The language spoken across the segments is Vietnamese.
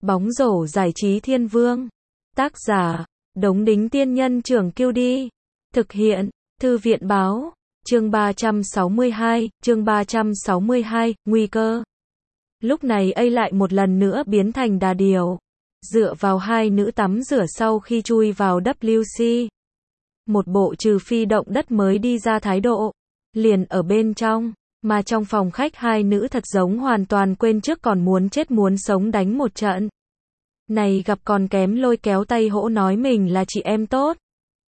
Bóng rổ giải trí thiên vương. Tác giả, Đống Đính Tiên Nhân Trưởng Kiêu Đi. Thực hiện, Thư viện Báo. Chương 362, nguy cơ. Lúc này A lại một lần nữa biến thành đà điểu. Dựa vào hai nữ tắm rửa sau khi chui vào WC. Một bộ trừ phi động đất mới đi ra thái độ. Liền ở bên trong. Mà trong phòng khách hai nữ thật giống hoàn toàn quên trước còn muốn chết muốn sống đánh một trận. Này gặp còn kém lôi kéo tay hỗ nói mình là chị em tốt.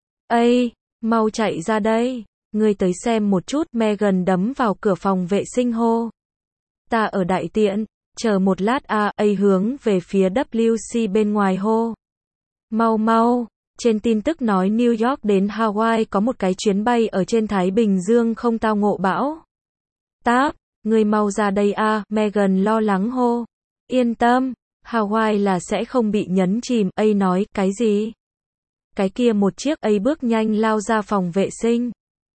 Ây, mau chạy ra đây, ngươi tới xem một chút. Megan đấm vào cửa phòng vệ sinh hô. Ta ở đại tiện, chờ một lát A hướng về phía WC bên ngoài hô. Mau mau, trên tin tức nói New York đến Hawaii có một cái chuyến bay ở trên Thái Bình Dương không tao ngộ bão. Táp, ngươi mau ra đây A, Megan lo lắng hô. Yên tâm, Hawaii là sẽ không bị nhấn chìm. A nói, cái gì? Cái kia một chiếc. A bước nhanh lao ra phòng vệ sinh.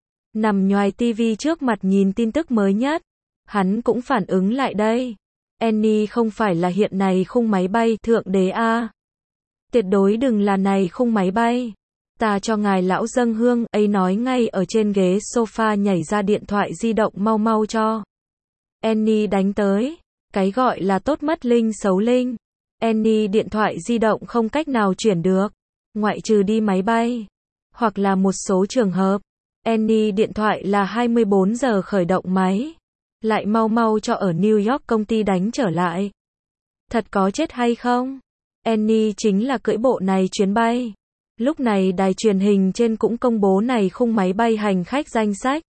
Nằm nhoài tivi trước mặt nhìn tin tức mới nhất. Hắn cũng phản ứng lại đây. Annie không phải là hiện này khung máy bay thượng đế A. Tuyệt đối đừng là này khung máy bay. Ta cho ngài lão dâng hương. A nói ngay ở trên ghế sofa nhảy ra điện thoại di động mau mau cho. Annie đánh tới. Cái gọi là tốt mất linh xấu linh. Annie điện thoại di động không cách nào chuyển được. Ngoại trừ đi máy bay. Hoặc là một số trường hợp. Annie điện thoại là 24 giờ khởi động máy. Lại mau mau cho ở New York công ty đánh trở lại. Thật có chết hay không? Annie chính là cưỡi bộ này chuyến bay. Lúc này đài truyền hình trên cũng công bố này khung máy bay hành khách danh sách.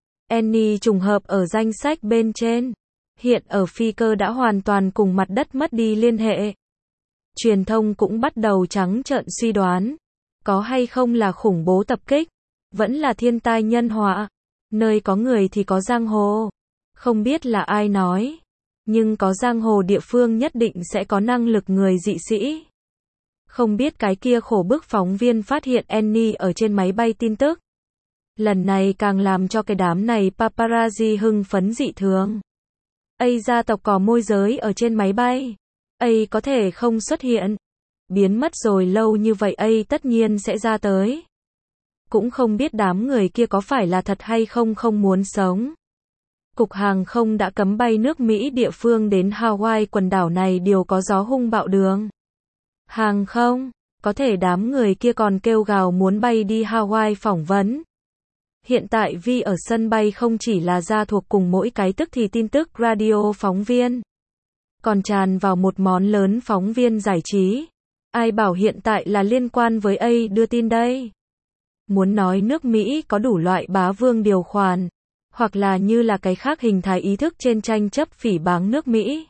Annie trùng hợp ở danh sách bên trên. Hiện ở phi cơ đã hoàn toàn cùng mặt đất mất đi liên hệ. Truyền thông cũng bắt đầu trắng trợn suy đoán. Có hay không là khủng bố tập kích? Vẫn là thiên tai nhân họa? Nơi có người thì có giang hồ. Không biết là ai nói. Nhưng có giang hồ địa phương nhất định sẽ có năng lực người dị sĩ. Không biết cái kia khổ bức phóng viên phát hiện Annie ở trên máy bay tin tức. Lần này càng làm cho cái đám này paparazzi hưng phấn dị thường. A gia tộc cò môi giới ở trên máy bay. A có thể không xuất hiện. Biến mất rồi lâu như vậy A tất nhiên sẽ ra tới. Cũng không biết đám người kia có phải là thật hay không không muốn sống. Cục hàng không đã cấm bay nước Mỹ địa phương đến Hawaii quần đảo này đều có gió hung bạo đường. Hàng không, có thể đám người kia còn kêu gào muốn bay đi Hawaii phỏng vấn. Hiện tại Vi ở sân bay không chỉ là ra thuộc cùng mỗi cái tức thì tin tức radio phóng viên. Còn tràn vào một món lớn phóng viên giải trí. Ai bảo hiện tại là liên quan với A đưa tin đây. Muốn nói nước Mỹ có đủ loại bá vương điều khoản. Hoặc là như là cái khác hình thái ý thức trên tranh chấp phỉ báng nước Mỹ.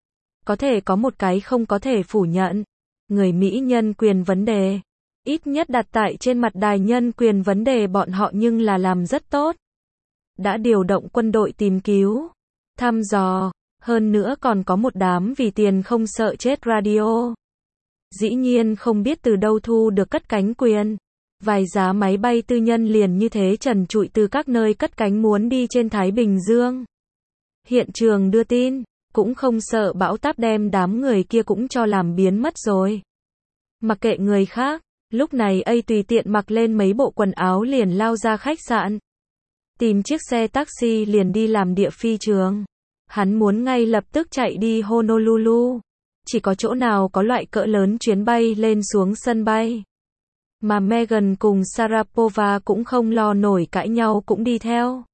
Có thể có một cái không có thể phủ nhận. Người Mỹ nhân quyền vấn đề. Ít nhất đặt tại trên mặt đài nhân quyền vấn đề bọn họ nhưng là làm rất tốt. Đã điều động quân đội tìm cứu, thăm dò, hơn nữa còn có một đám vì tiền không sợ chết radio. Dĩ nhiên không biết từ đâu thu được cất cánh quyền. Vài giá máy bay tư nhân liền như thế trần trụi từ các nơi cất cánh muốn đi trên Thái Bình Dương. Hiện trường đưa tin, cũng không sợ bão táp đem đám người kia cũng cho làm biến mất rồi. Mặc kệ người khác, lúc này A tùy tiện mặc lên mấy bộ quần áo liền lao ra khách sạn. Tìm chiếc xe taxi liền đi làm địa phi trường. Hắn muốn ngay lập tức chạy đi Honolulu. Chỉ có chỗ nào có loại cỡ lớn chuyến bay lên xuống sân bay. Mà Megan cùng Sharapova cũng không lo nổi cãi nhau cũng đi theo.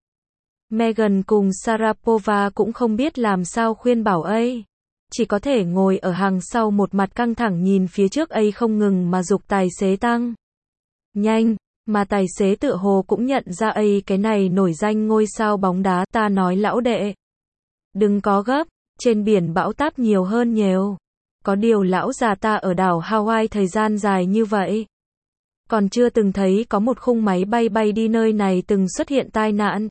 Megan cùng Sharapova cũng không biết làm sao khuyên bảo A. Chỉ có thể ngồi ở hàng sau một mặt căng thẳng nhìn phía trước A không ngừng mà giục tài xế tăng nhanh, mà tài xế tựa hồ cũng nhận ra A cái này nổi danh ngôi sao bóng đá. Ta nói lão đệ, đừng có gấp, trên biển bão táp nhiều hơn nhiều. Có điều lão già ta ở đảo Hawaii thời gian dài như vậy. Còn chưa từng thấy có một khung máy bay bay đi nơi này từng xuất hiện tai nạn.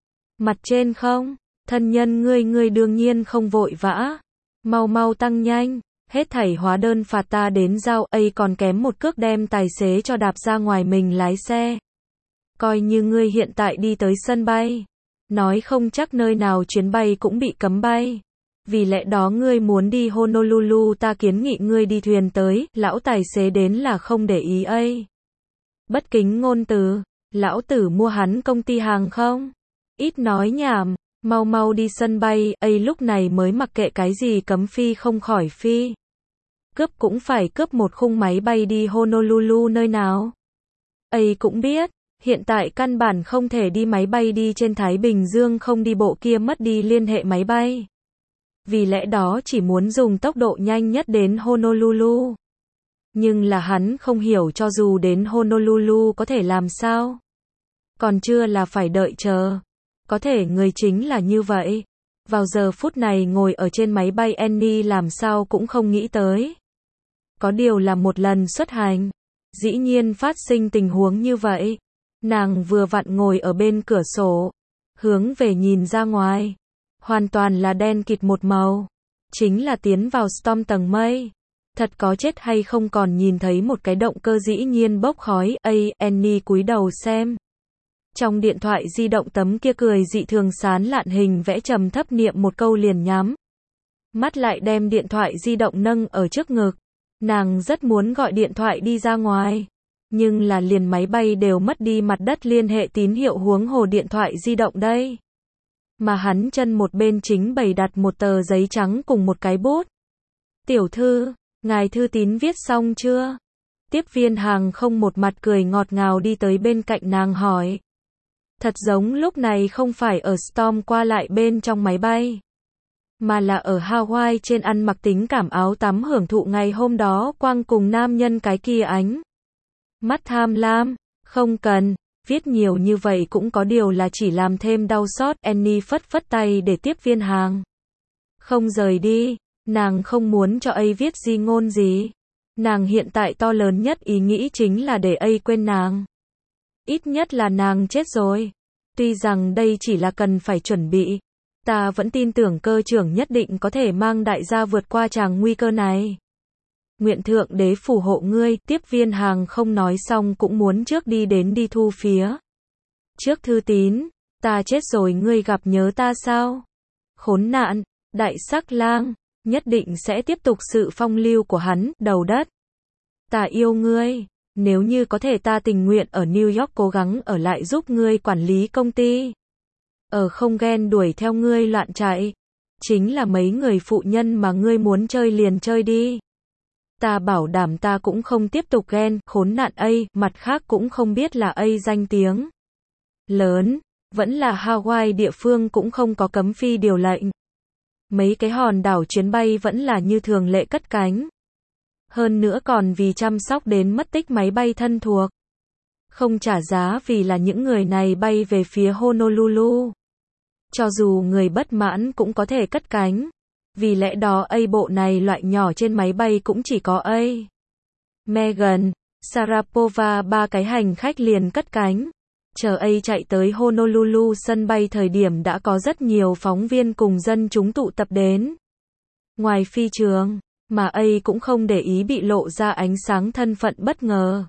Mặt trên không, thân nhân ngươi đương nhiên không vội vã. Mau mau tăng nhanh, hết thảy hóa đơn phạt ta đến giao. A còn kém một cước đem tài xế cho đạp ra ngoài mình lái xe. Coi như ngươi hiện tại đi tới sân bay. Nói không chắc nơi nào chuyến bay cũng bị cấm bay. Vì lẽ đó ngươi muốn đi Honolulu, ta kiến nghị ngươi đi thuyền tới, lão tài xế đến là không để ý ấy. Bất kính ngôn từ, lão tử mua hắn công ty hàng không? Ít nói nhảm, mau mau đi sân bay, ấy lúc này mới mặc kệ cái gì cấm phi không khỏi phi. Cướp cũng phải cướp một khung máy bay đi Honolulu nơi nào. Ấy cũng biết, hiện tại căn bản không thể đi máy bay đi trên Thái Bình Dương, không đi bộ kia mất đi liên hệ máy bay. Vì lẽ đó chỉ muốn dùng tốc độ nhanh nhất đến Honolulu. Nhưng là hắn không hiểu cho dù đến Honolulu có thể làm sao. Còn chưa là phải đợi chờ. Có thể người chính là như vậy. Vào giờ phút này ngồi ở trên máy bay Annie làm sao cũng không nghĩ tới. Có điều là một lần xuất hành. Dĩ nhiên phát sinh tình huống như vậy. Nàng vừa vặn ngồi ở bên cửa sổ. Hướng về nhìn ra ngoài. Hoàn toàn là đen kịt một màu. Chính là tiến vào storm tầng mây. Thật có chết hay không còn nhìn thấy một cái động cơ dĩ nhiên bốc khói. Annie cúi đầu xem. Trong điện thoại di động tấm kia cười dị thường sán lạn hình vẽ trầm thấp niệm một câu liền nhắm. Mắt lại đem điện thoại di động nâng ở trước ngực. Nàng rất muốn gọi điện thoại đi ra ngoài. Nhưng là liền máy bay đều mất đi mặt đất liên hệ tín hiệu, huống hồ điện thoại di động đây. Mà hắn chân một bên chính bày đặt một tờ giấy trắng cùng một cái bút. Tiểu thư, ngài thư tín viết xong chưa? Tiếp viên hàng không một mặt cười ngọt ngào đi tới bên cạnh nàng hỏi. Thật giống lúc này không phải ở Storm qua lại bên trong máy bay, mà là ở Hawaii trên ăn mặc tính cảm áo tắm hưởng thụ ngày hôm đó quang cùng nam nhân cái kia ánh. Mắt tham lam, không cần, viết nhiều như vậy cũng có điều là chỉ làm thêm đau xót. Annie phất phất tay để tiếp viên hàng không rời đi, nàng không muốn cho ấy viết di ngôn gì. Nàng hiện tại to lớn nhất ý nghĩ chính là để ấy quên nàng. Ít nhất là nàng chết rồi. Tuy rằng đây chỉ là cần phải chuẩn bị, ta vẫn tin tưởng cơ trưởng nhất định có thể mang đại gia vượt qua tràng nguy cơ này. Nguyện thượng đế phù hộ ngươi. Tiếp viên hàng không nói xong cũng muốn trước đi đến đi thu phía trước thư tín. Ta chết rồi ngươi gặp nhớ ta sao? Khốn nạn, đại sắc lang, nhất định sẽ tiếp tục sự phong lưu của hắn, đầu đất. Ta yêu ngươi. Nếu như có thể ta tình nguyện ở New York cố gắng ở lại giúp ngươi quản lý công ty. Ở không ghen đuổi theo ngươi loạn chạy. Chính là mấy người phụ nhân mà ngươi muốn chơi liền chơi đi. Ta bảo đảm ta cũng không tiếp tục ghen, khốn nạn ấy, mặt khác cũng không biết là ấy danh tiếng lớn, vẫn là Hawaii địa phương cũng không có cấm phi điều lệnh. Mấy cái hòn đảo chuyến bay vẫn là như thường lệ cất cánh. Hơn nữa còn vì chăm sóc đến mất tích máy bay thân thuộc. Không trả giá vì là những người này bay về phía Honolulu. Cho dù người bất mãn cũng có thể cất cánh. Vì lẽ đó ấy bộ này loại nhỏ trên máy bay cũng chỉ có ấy. Meghan, Sharapova ba cái hành khách liền cất cánh. Chờ ấy chạy tới Honolulu sân bay thời điểm đã có rất nhiều phóng viên cùng dân chúng tụ tập đến. Ngoài phi trường, mà ấy cũng không để ý bị lộ ra ánh sáng thân phận bất ngờ.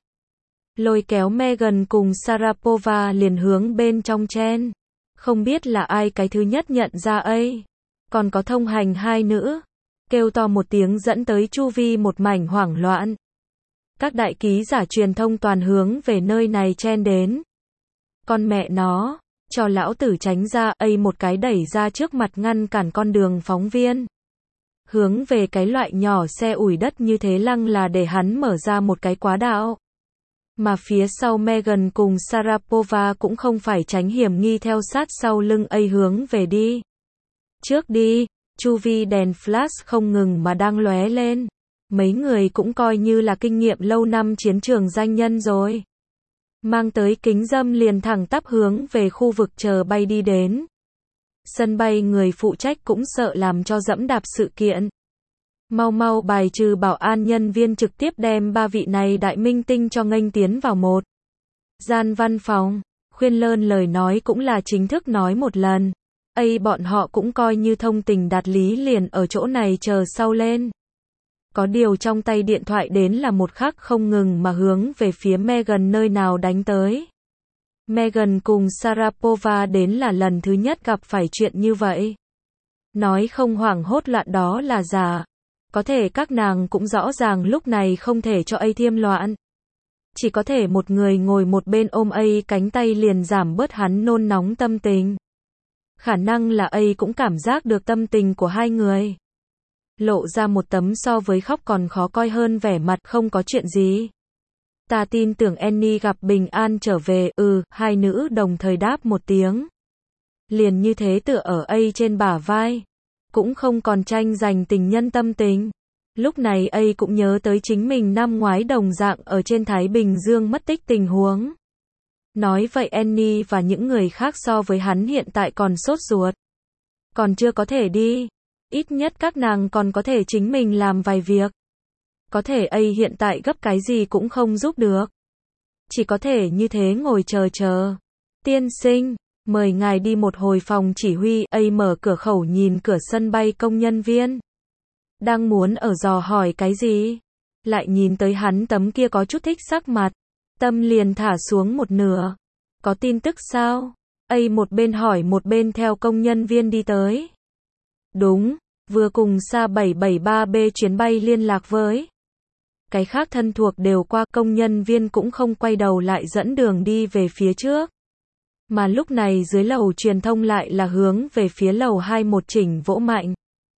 Lôi kéo Meghan cùng Sharapova liền hướng bên trong chen. Không biết là ai cái thứ nhất nhận ra ấy. Còn có thông hành hai nữ. Kêu to một tiếng dẫn tới chu vi một mảnh hoảng loạn. Các đại ký giả truyền thông toàn hướng về nơi này chen đến. Con mẹ nó, cho lão tử tránh ra, ấy một cái đẩy ra trước mặt ngăn cản con đường phóng viên. Hướng về cái loại nhỏ xe ủi đất như thế lăng là để hắn mở ra một cái quá đạo. Mà phía sau Meghan cùng Sharapova cũng không phải tránh hiểm nghi theo sát sau lưng ấy hướng về đi. Trước đi, chu vi đèn flash không ngừng mà đang lóe lên. Mấy người cũng coi như là kinh nghiệm lâu năm chiến trường danh nhân rồi. Mang tới kính râm liền thẳng tắp hướng về khu vực chờ bay đi đến. Sân bay người phụ trách cũng sợ làm cho dẫm đạp sự kiện. Mau mau bài trừ bảo an nhân viên trực tiếp đem ba vị này đại minh tinh cho nghênh tiến vào một gian văn phòng. Khuyên lơn lời nói cũng là chính thức nói một lần. Ấy bọn họ cũng coi như thông tình đạt lý liền ở chỗ này chờ sau lên. Có điều trong tay điện thoại đến là một khắc không ngừng mà hướng về phía Meghan nơi nào đánh tới. Meghan cùng Sharapova đến là lần thứ nhất gặp phải chuyện như vậy. Nói không hoảng hốt loạn đó là giả. Có thể các nàng cũng rõ ràng lúc này không thể cho A thiêm loạn. Chỉ có thể một người ngồi một bên ôm A cánh tay liền giảm bớt hắn nôn nóng tâm tình. Khả năng là A cũng cảm giác được tâm tình của hai người. Lộ ra một tấm so với khóc còn khó coi hơn vẻ mặt không có chuyện gì. Ta tin tưởng Annie gặp bình an trở về, hai nữ đồng thời đáp một tiếng. Liền như thế tựa ở A trên bả vai. Cũng không còn tranh giành tình nhân tâm tình. Lúc này A cũng nhớ tới chính mình năm ngoái đồng dạng ở trên Thái Bình Dương mất tích tình huống. Nói vậy Annie và những người khác so với hắn hiện tại còn sốt ruột. Còn chưa có thể đi. Ít nhất các nàng còn có thể chính mình làm vài việc. Có thể A hiện tại gấp cái gì cũng không giúp được. Chỉ có thể như thế ngồi chờ. Tiên sinh, mời ngài đi một hồi phòng chỉ huy. A mở cửa khẩu nhìn cửa sân bay công nhân viên. Đang muốn ở dò hỏi cái gì? Lại nhìn tới hắn tấm kia có chút thích sắc mặt. Tâm liền thả xuống một nửa. Có tin tức sao? A một bên hỏi một bên theo công nhân viên đi tới. Đúng, vừa cùng Sa 773B chuyến bay liên lạc với. Cái khác thân thuộc đều qua, công nhân viên cũng không quay đầu lại dẫn đường đi về phía trước. Mà lúc này dưới lầu truyền thông lại là hướng về phía lầu 2 một chỉnh vỗ mạnh.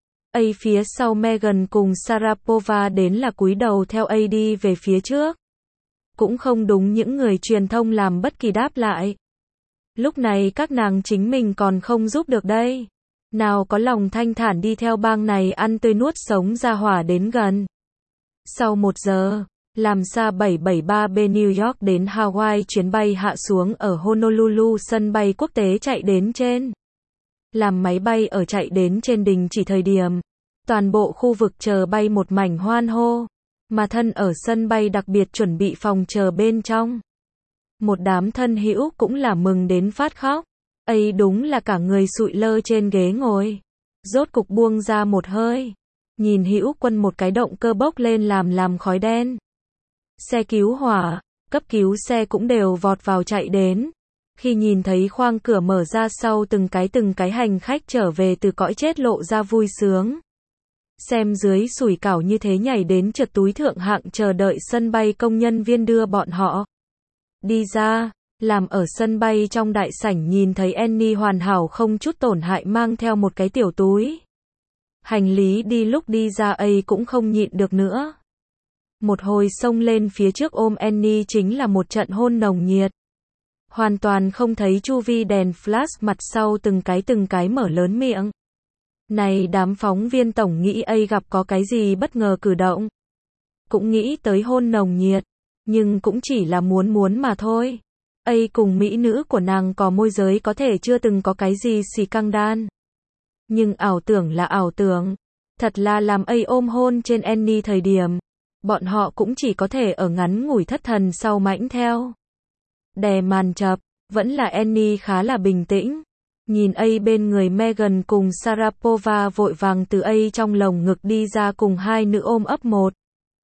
A phía sau Megan cùng Sharapova đến là cúi đầu theo A đi về phía trước. Cũng không đúng những người truyền thông làm bất kỳ đáp lại. Lúc này các nàng chính mình còn không giúp được đây. Nào có lòng thanh thản đi theo bang này ăn tươi nuốt sống ra hỏa đến gần. Sau 1 giờ, làm Sa 773B New York đến Hawaii chuyến bay hạ xuống ở Honolulu sân bay quốc tế chạy đến trên. Làm máy bay ở chạy đến trên đình chỉ thời điểm. Toàn bộ khu vực chờ bay một mảnh hoan hô. Mà thân ở sân bay đặc biệt chuẩn bị phòng chờ bên trong. Một đám thân hữu cũng là mừng đến phát khóc. A đúng là cả người sụi lơ trên ghế ngồi. Rốt cục buông ra một hơi. Nhìn hữu quân một cái động cơ bốc lên làm khói đen. Xe cứu hỏa, cấp cứu xe cũng đều vọt vào chạy đến. Khi nhìn thấy khoang cửa mở ra sau từng cái hành khách trở về từ cõi chết lộ ra vui sướng. Xem dưới sủi cảo như thế nhảy đến trượt túi thượng hạng chờ đợi sân bay công nhân viên đưa bọn họ. Đi ra, làm ở sân bay trong đại sảnh nhìn thấy Annie hoàn hảo không chút tổn hại mang theo một cái tiểu túi. Hành lý đi lúc đi ra A cũng không nhịn được nữa. Một hồi xông lên phía trước ôm Annie chính là một trận hôn nồng nhiệt. Hoàn toàn không thấy chu vi đèn flash mặt sau từng cái mở lớn miệng. Này đám phóng viên tổng nghĩ A gặp có cái gì bất ngờ cử động. Cũng nghĩ tới hôn nồng nhiệt, nhưng cũng chỉ là muốn mà thôi. A cùng mỹ nữ của nàng có môi giới có thể chưa từng có cái gì xì căng đan. Nhưng ảo tưởng là ảo tưởng. Thật là làm A ôm hôn trên Annie thời điểm. Bọn họ cũng chỉ có thể ở ngắn ngủi thất thần sau mãnh theo. Đè màn chập, vẫn là Annie khá là bình tĩnh. Nhìn A bên người Megan cùng Sharapova vội vàng từ A trong lồng ngực đi ra cùng hai nữ ôm ấp một.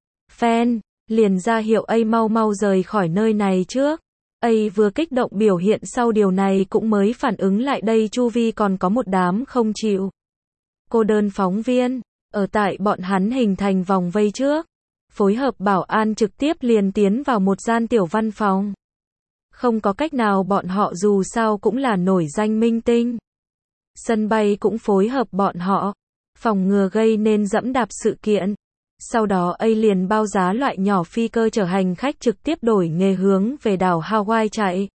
Phen, liền ra hiệu A mau rời khỏi nơi này trước. A vừa kích động biểu hiện sau điều này cũng mới phản ứng lại đây chu vi còn có một đám không chịu. Cô đơn phóng viên, ở tại bọn hắn hình thành vòng vây trước. Phối hợp bảo an trực tiếp liền tiến vào một gian tiểu văn phòng. Không có cách nào bọn họ dù sao cũng là nổi danh minh tinh. Sân bay cũng phối hợp bọn họ. Phòng ngừa gây nên dẫm đạp sự kiện. Sau đó A liền bao giá loại nhỏ phi cơ chở hành khách trực tiếp đổi nghề hướng về đảo Hawaii chạy.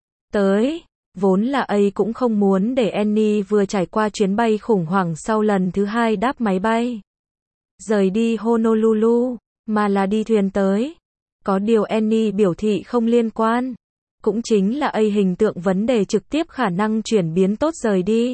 Tới, vốn là A cũng không muốn để Annie vừa trải qua chuyến bay khủng hoảng sau lần thứ 2 đáp máy bay. Rời đi Honolulu, mà là đi thuyền tới. Có điều Annie biểu thị không liên quan. Cũng chính là A hình tượng vấn đề trực tiếp khả năng chuyển biến tốt rời đi.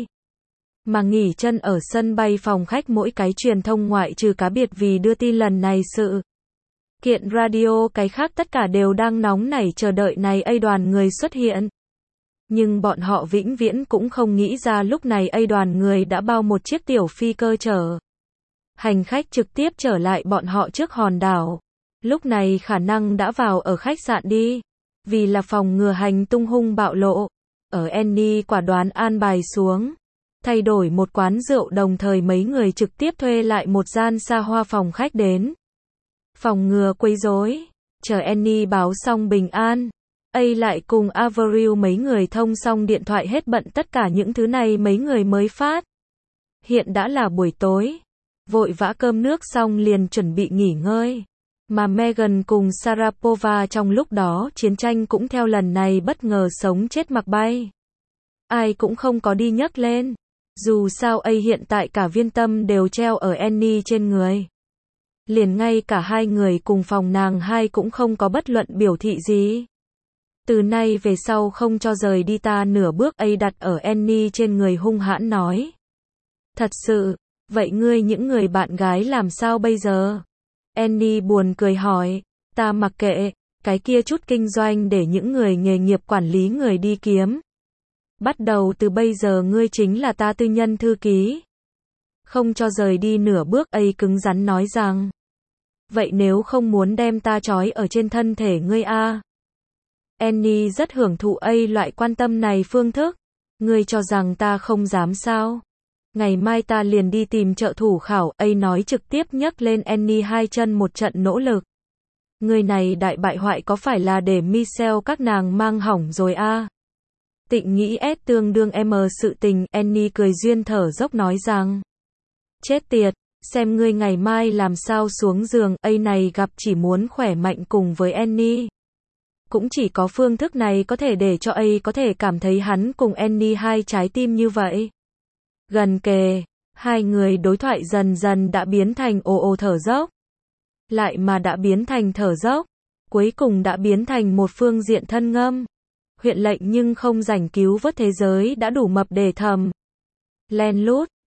Mà nghỉ chân ở sân bay phòng khách mỗi cái truyền thông ngoại trừ cá biệt vì đưa tin lần này sự kiện radio cái khác tất cả đều đang nóng nảy chờ đợi này A đoàn người xuất hiện. Nhưng bọn họ vĩnh viễn cũng không nghĩ ra lúc này A đoàn người đã bao một chiếc tiểu phi cơ chở hành khách trực tiếp trở lại bọn họ trước hòn đảo. Lúc này khả năng đã vào ở khách sạn đi. Vì là phòng ngừa hành tung hung bạo lộ. Ở Annie quả đoán an bài xuống. thay đổi một quán rượu, đồng thời mấy người trực tiếp thuê lại một gian xa hoa phòng khách đến phòng ngừa quấy rối. Chờ Annie báo xong bình an, lại cùng Avril mấy người thông xong điện thoại hết bận tất cả những thứ này mấy người mới phát hiện đã là buổi tối. Vội vã cơm nước xong liền chuẩn bị nghỉ ngơi. Mà Megan cùng Sharapova trong lúc đó chiến tranh cũng theo lần này bất ngờ sống chết mặc bay. Ai cũng không có đi nhấc lên. Dù sao hiện tại cả viên tâm đều treo ở Annie trên người. Liền ngay cả hai người cùng phòng nàng hai cũng không có bất luận biểu thị gì. Từ nay về sau không cho rời đi ta nửa bước, đặt ở Annie trên người hung hãn nói. Thật sự, vậy ngươi những người bạn gái làm sao bây giờ? Annie buồn cười hỏi, ta mặc kệ, cái kia chút kinh doanh để những người nghề nghiệp quản lý người đi kiếm. Bắt đầu từ bây giờ ngươi chính là ta tư nhân thư ký. Không cho rời đi nửa bước, cứng rắn nói rằng. Vậy nếu không muốn đem ta trói ở trên thân thể ngươi a? Annie rất hưởng thụ loại quan tâm này phương thức. Ngươi cho rằng ta không dám sao? Ngày mai ta liền đi tìm trợ thủ khảo, nói trực tiếp nhấc lên Annie hai chân một trận nỗ lực. Người này đại bại hoại có phải là để Michelle các nàng mang hỏng rồi a? Tịnh nghĩ S tương đương M sự tình, Annie cười duyên thở dốc nói rằng. Chết tiệt, xem ngươi ngày mai làm sao xuống giường, này gặp chỉ muốn khỏe mạnh cùng với Annie. Cũng chỉ có phương thức này có thể để cho có thể cảm thấy hắn cùng Annie hai trái tim như vậy. Gần kề, hai người đối thoại dần dần đã biến thành ồ ồ thở dốc. Lại mà đã biến thành thở dốc, cuối cùng đã biến thành một phương diện thân ngâm. Huyện lệnh nhưng không rảnh cứu vớt thế giới đã đủ mập để thầm. Len lút,